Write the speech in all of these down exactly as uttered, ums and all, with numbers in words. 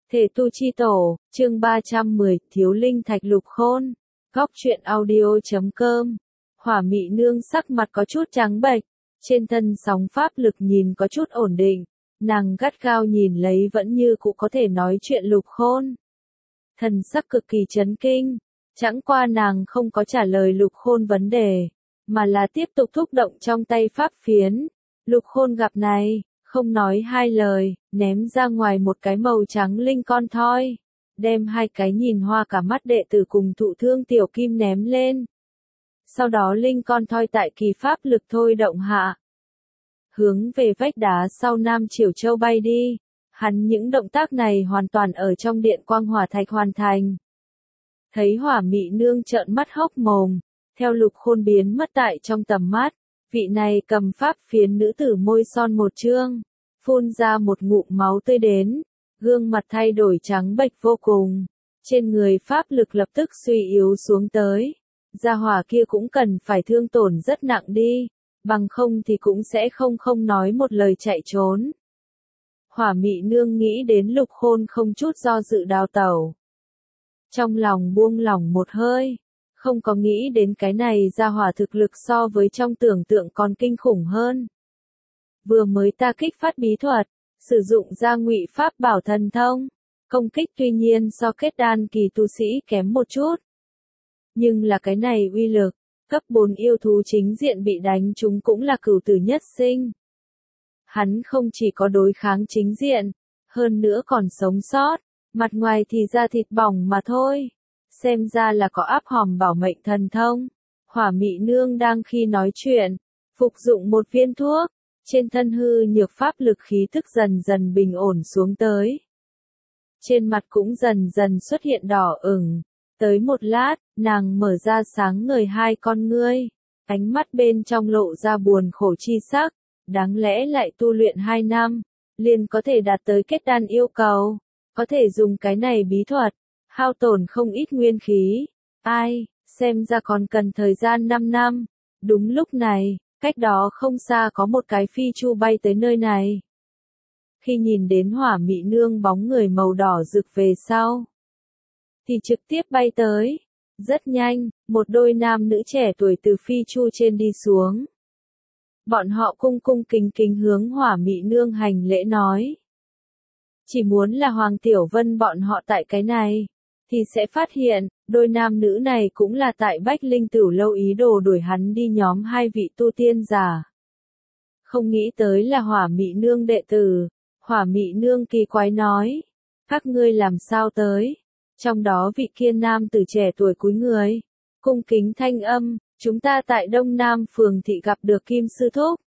Thể tu chi tổ, chương ba trăm mười, thiếu linh thạch lục khôn. Góc truyện audio chấm com. Hỏa mị nương sắc mặt có chút trắng bệch, trên thân sóng pháp lực nhìn có chút ổn định, nàng gắt gao nhìn lấy vẫn như cũ có thể nói chuyện lục khôn. Thần sắc cực kỳ chấn kinh, chẳng qua nàng không có trả lời lục khôn vấn đề, mà là tiếp tục thúc động trong tay pháp phiến. Lục khôn gặp này, không nói hai lời, ném ra ngoài một cái màu trắng linh con thoi, đem hai cái nhìn hoa cả mắt đệ tử cùng thụ thương tiểu kim ném lên. Sau đó linh con thoi tại kỳ pháp lực thôi động hạ, hướng về vách đá sau Nam Triều Châu bay đi. Hắn những động tác này hoàn toàn ở trong điện quang hỏa thạch hoàn thành. Thấy hỏa mị nương trợn mắt hốc mồm, theo lục khôn biến mất tại trong tầm mắt, vị này cầm pháp phiến nữ tử môi son một trương, phun ra một ngụm máu tươi đến, gương mặt thay đổi trắng bệch vô cùng, trên người pháp lực lập tức suy yếu xuống tới. Gia hỏa kia cũng cần phải thương tổn rất nặng đi, bằng không thì cũng sẽ không không nói một lời chạy trốn. Hỏa mị nương nghĩ đến lục khôn không chút do dự đào tẩu. Trong lòng buông lỏng một hơi, không có nghĩ đến cái này gia hỏa thực lực so với trong tưởng tượng còn kinh khủng hơn. Vừa mới ta kích phát bí thuật, sử dụng ra ngụy pháp bảo thần thông, công kích tuy nhiên so kết đan kỳ tu sĩ kém một chút. Nhưng là cái này uy lực, cấp bốn yêu thú chính diện bị đánh chúng cũng là cửu tử nhất sinh. Hắn không chỉ có đối kháng chính diện, hơn nữa còn sống sót, mặt ngoài thì da thịt bỏng mà thôi. Xem ra là có áp hòm bảo mệnh thần thông. Hỏa mị nương đang khi nói chuyện, phục dụng một viên thuốc, trên thân hư nhược pháp lực khí tức dần dần bình ổn xuống tới. Trên mặt cũng dần dần xuất hiện đỏ ửng. Tới một lát, nàng mở ra sáng ngời hai con ngươi, ánh mắt bên trong lộ ra buồn khổ chi sắc, đáng lẽ lại tu luyện hai năm, liền có thể đạt tới kết đan yêu cầu, có thể dùng cái này bí thuật, hao tổn không ít nguyên khí. Ai, xem ra còn cần thời gian năm năm. Đúng lúc này, cách đó không xa có một cái phi chu bay tới nơi này. Khi nhìn đến hỏa mị nương bóng người màu đỏ rực về sau, thì trực tiếp bay tới. Rất nhanh, một đôi nam nữ trẻ tuổi từ phi chu trên đi xuống. Bọn họ cung cung kính kính hướng hỏa mị nương hành lễ nói. Chỉ muốn là Hoàng Tiểu Vân bọn họ tại cái này, thì sẽ phát hiện, đôi nam nữ này cũng là tại Bách Linh Tửu Lâu ý đồ đuổi hắn đi nhóm hai vị tu tiên giả. Không nghĩ tới là hỏa mị nương đệ tử. Hỏa mị nương kỳ quái nói, các ngươi làm sao tới? Trong đó vị kia nam tử trẻ tuổi cúi người, cung kính thanh âm, chúng ta tại Đông Nam phường thị gặp được Kim Sư Thúc.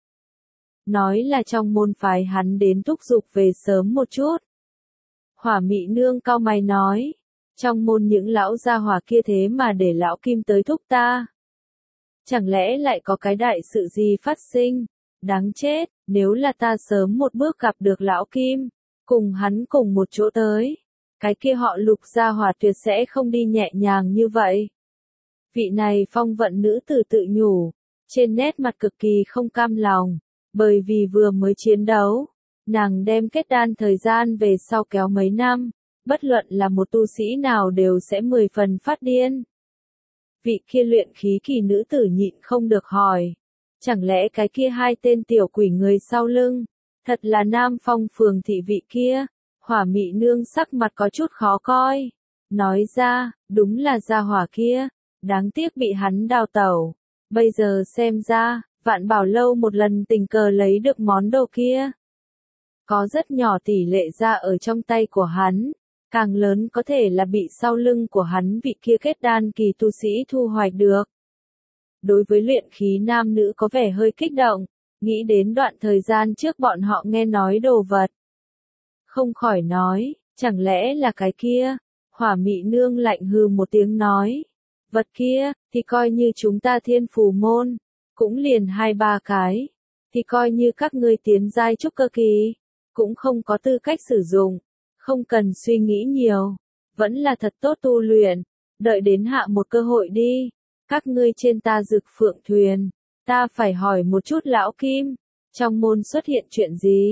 Nói là trong môn phái hắn đến thúc giục về sớm một chút. Hỏa mị nương cau mày nói, trong môn những lão gia hỏa kia thế mà để lão Kim tới thúc ta. Chẳng lẽ lại có cái đại sự gì phát sinh? Đáng chết, nếu là ta sớm một bước gặp được lão Kim, cùng hắn cùng một chỗ tới, cái kia họ Lục gia hỏa tuyệt sẽ không đi nhẹ nhàng như vậy. Vị này phong vận nữ tử tự nhủ, trên nét mặt cực kỳ không cam lòng, bởi vì vừa mới chiến đấu, nàng đem kết đan thời gian về sau kéo mấy năm, bất luận là một tu sĩ nào đều sẽ mười phần phát điên. Vị kia luyện khí kỳ nữ tử nhịn không được hỏi, chẳng lẽ cái kia hai tên tiểu quỷ người sau lưng, thật là Nam Phong phường thị vị kia? Hỏa mị nương sắc mặt có chút khó coi, nói ra, đúng là gia hỏa kia, đáng tiếc bị hắn đào tẩu. Bây giờ xem ra, Vạn Bảo Lâu một lần tình cờ lấy được món đồ kia. Có rất nhỏ tỷ lệ ra ở trong tay của hắn, càng lớn có thể là bị sau lưng của hắn vị kia kết đan kỳ tu sĩ thu hoạch được. Đối với luyện khí nam nữ có vẻ hơi kích động, nghĩ đến đoạn thời gian trước bọn họ nghe nói đồ vật. Không khỏi nói, chẳng lẽ là cái kia? Hỏa mị nương lạnh hừ một tiếng nói, vật kia, thì coi như chúng ta Thiên Phù môn, cũng liền hai ba cái, thì coi như các ngươi tiến giai trúc cơ kỳ, cũng không có tư cách sử dụng, không cần suy nghĩ nhiều, vẫn là thật tốt tu luyện, đợi đến hạ một cơ hội đi, các ngươi trên ta Dực Phượng thuyền, ta phải hỏi một chút lão Kim, trong môn xuất hiện chuyện gì?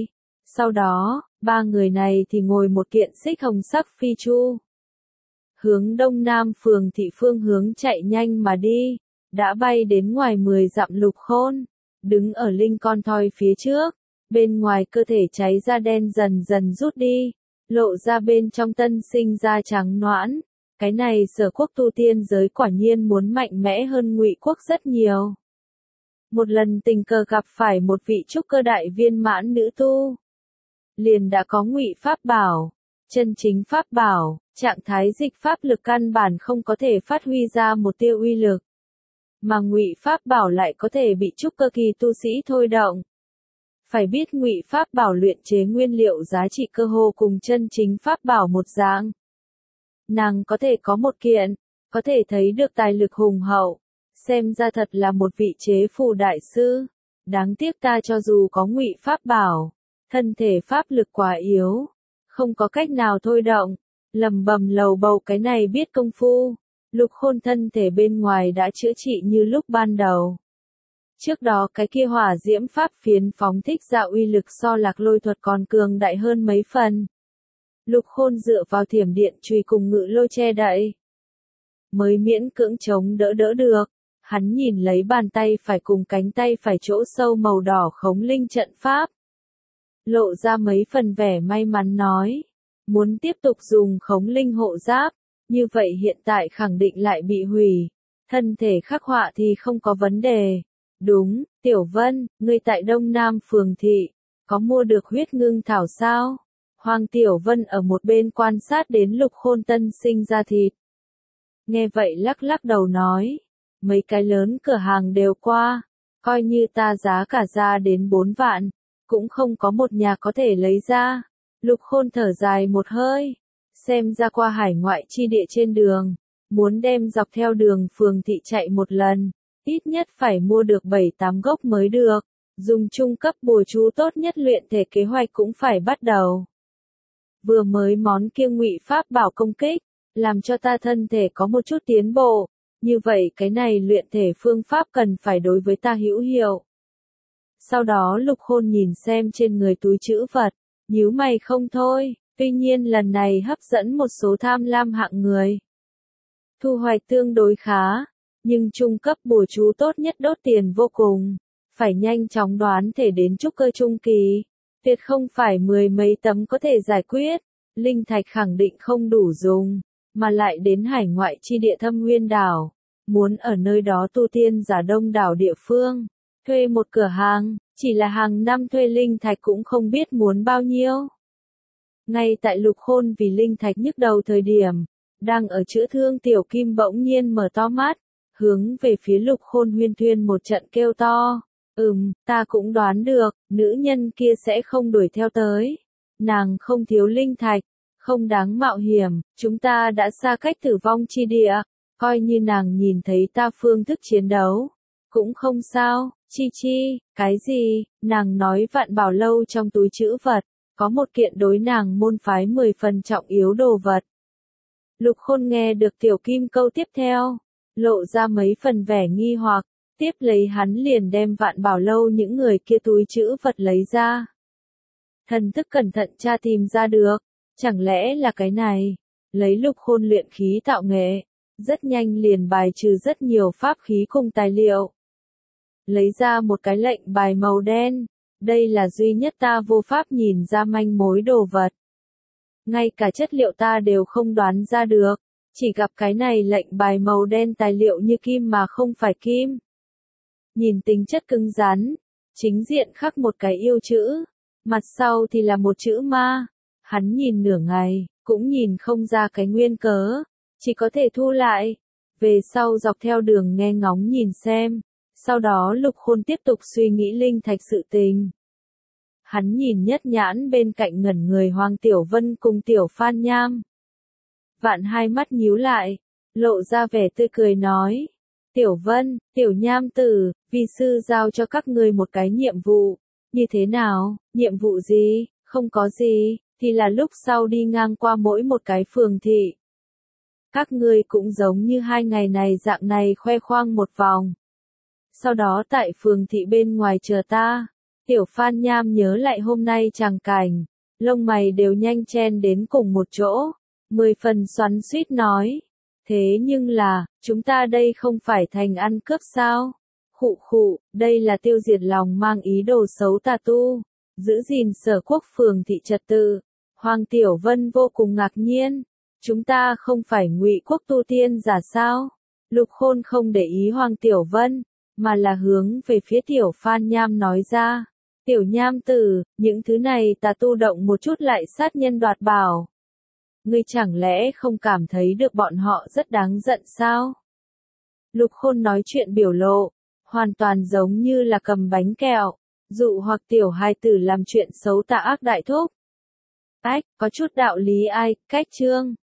Sau đó, ba người này thì ngồi một kiện xích hồng sắc phi chu. Hướng đông nam phường thị phương hướng chạy nhanh mà đi, đã bay đến ngoài mười dặm Lục Khôn, đứng ở linh con thoi phía trước, bên ngoài cơ thể cháy da đen dần dần rút đi, lộ ra bên trong tân sinh da trắng nõn. Cái này Sở Quốc tu tiên giới quả nhiên muốn mạnh mẽ hơn Ngụy Quốc rất nhiều. Một lần tình cờ gặp phải một vị trúc cơ đại viên mãn nữ tu, liền đã có Ngụy pháp bảo, chân chính pháp bảo, trạng thái dịch pháp lực căn bản không có thể phát huy ra một tia uy lực, mà Ngụy pháp bảo lại có thể bị trúc cơ kỳ tu sĩ thôi động. Phải biết Ngụy pháp bảo luyện chế nguyên liệu giá trị cơ hồ cùng chân chính pháp bảo một dạng. Nàng có thể có một kiện, có thể thấy được tài lực hùng hậu, xem ra thật là một vị chế phù đại sư. Đáng tiếc ta cho dù có Ngụy pháp bảo, thân thể pháp lực quá yếu, không có cách nào thôi động. Lầm bầm lầu bầu cái này biết công phu, Lục Khôn thân thể bên ngoài đã chữa trị như lúc ban đầu. Trước đó cái kia hỏa diễm pháp phiến phóng thích ra uy lực so Lạc Lôi thuật còn cường đại hơn mấy phần. Lục Khôn dựa vào thiểm điện chùy cùng ngự lôi che đậy, mới miễn cưỡng chống đỡ đỡ được. Hắn nhìn lấy bàn tay phải cùng cánh tay phải chỗ sâu màu đỏ khống linh trận pháp, lộ ra mấy phần vẻ may mắn nói, muốn tiếp tục dùng khống linh hộ giáp, như vậy hiện tại khẳng định lại bị hủy, thân thể khắc họa thì không có vấn đề. Đúng, Tiểu Vân, ngươi tại Đông Nam phường thị, có mua được huyết ngưng thảo sao? Hoàng Tiểu Vân ở một bên quan sát đến Lục Khôn tân sinh ra thịt. Nghe vậy lắc lắc đầu nói, mấy cái lớn cửa hàng đều qua, coi như ta giá cả ra đến bốn vạn, cũng không có một nhà có thể lấy ra. Lục Khôn thở dài một hơi, xem ra qua hải ngoại chi địa trên đường, muốn đem dọc theo đường phường thị chạy một lần, ít nhất phải mua được bảy tám gốc mới được, dùng trung cấp bùa chú tốt nhất luyện thể kế hoạch cũng phải bắt đầu. Vừa mới món kia Ngụy pháp bảo công kích, làm cho ta thân thể có một chút tiến bộ, như vậy cái này luyện thể phương pháp cần phải đối với ta hữu hiệu. Sau đó Lục Khôn nhìn xem trên người túi trữ vật, nhíu mày không thôi, tuy nhiên lần này hấp dẫn một số tham lam hạng người. Thu hoạch tương đối khá, nhưng trung cấp bùa chú tốt nhất đốt tiền vô cùng, phải nhanh chóng đoán thể đến trúc cơ trung kỳ, tuyệt không phải mười mấy tấm có thể giải quyết, linh thạch khẳng định không đủ dùng, mà lại đến hải ngoại chi địa Thâm Nguyên đảo, muốn ở nơi đó tu tiên giả đông đảo địa phương, thuê một cửa hàng, chỉ là hàng năm thuê linh thạch cũng không biết muốn bao nhiêu. Ngay tại Lục Khôn vì linh thạch nhức đầu thời điểm, đang ở chữa thương Tiểu Kim bỗng nhiên mở to mắt, hướng về phía Lục Khôn huyên thuyên một trận kêu to, ừm, ta cũng đoán được, nữ nhân kia sẽ không đuổi theo tới, nàng không thiếu linh thạch, không đáng mạo hiểm, chúng ta đã xa cách tử vong chi địa, coi như nàng nhìn thấy ta phương thức chiến đấu, cũng không sao. Chi chi, cái gì, nàng nói vạn bảo lâu trong túi trữ vật, có một kiện đối nàng môn phái mười phần trọng yếu đồ vật. Lục Khôn nghe được Tiểu Kim câu tiếp theo, lộ ra mấy phần vẻ nghi hoặc, tiếp lấy hắn liền đem vạn bảo lâu những người kia túi trữ vật lấy ra. Thần thức cẩn thận tra tìm ra được, chẳng lẽ là cái này, lấy Lục Khôn luyện khí tạo nghệ, rất nhanh liền bài trừ rất nhiều pháp khí cùng tài liệu. Lấy ra một cái lệnh bài màu đen, đây là duy nhất ta vô pháp nhìn ra manh mối đồ vật. Ngay cả chất liệu ta đều không đoán ra được, chỉ gặp cái này lệnh bài màu đen tài liệu như kim mà không phải kim. Nhìn tính chất cứng rắn, chính diện khắc một cái yêu chữ, mặt sau thì là một chữ ma. Hắn nhìn nửa ngày, cũng nhìn không ra cái nguyên cớ, chỉ có thể thu lại. Về sau dọc theo đường nghe ngóng nhìn xem. Sau đó Lục Khôn tiếp tục suy nghĩ linh thạch sự tình. Hắn nhìn nhất nhãn bên cạnh ngẩn người Hoàng Tiểu Vân cùng Tiểu Phan Nham. Vạn hai mắt nhíu lại, lộ ra vẻ tươi cười nói. Tiểu Vân, Tiểu Nham tử, vi sư giao cho các ngươi một cái nhiệm vụ. Như thế nào, nhiệm vụ gì, không có gì, thì là lúc sau đi ngang qua mỗi một cái phường thị. Các ngươi cũng giống như hai ngày này dạng này khoe khoang một vòng. Sau đó tại phường thị bên ngoài chờ ta, Tiểu Phan Nham nhớ lại hôm nay tràng cảnh, lông mày đều nhanh chen đến cùng một chỗ, mười phần xoắn xuýt nói. Thế nhưng là, chúng ta đây không phải thành ăn cướp sao? Khụ khụ, đây là tiêu diệt lòng mang ý đồ xấu tà tu, giữ gìn sở quốc phường thị trật tự. Hoàng Tiểu Vân vô cùng ngạc nhiên, chúng ta không phải Ngụy quốc tu tiên giả sao? Lục Khôn không để ý Hoàng Tiểu Vân, mà là hướng về phía Tiểu Phan Nham nói ra. Tiểu Nham tử, những thứ này tà tu động một chút lại sát nhân đoạt bảo. Ngươi chẳng lẽ không cảm thấy được bọn họ rất đáng giận sao? Lục Khôn nói chuyện biểu lộ, hoàn toàn giống như là cầm bánh kẹo, dụ hoặc tiểu hài tử làm chuyện xấu tà ác đại thúc. Ách, có chút đạo lý ai, cách chương.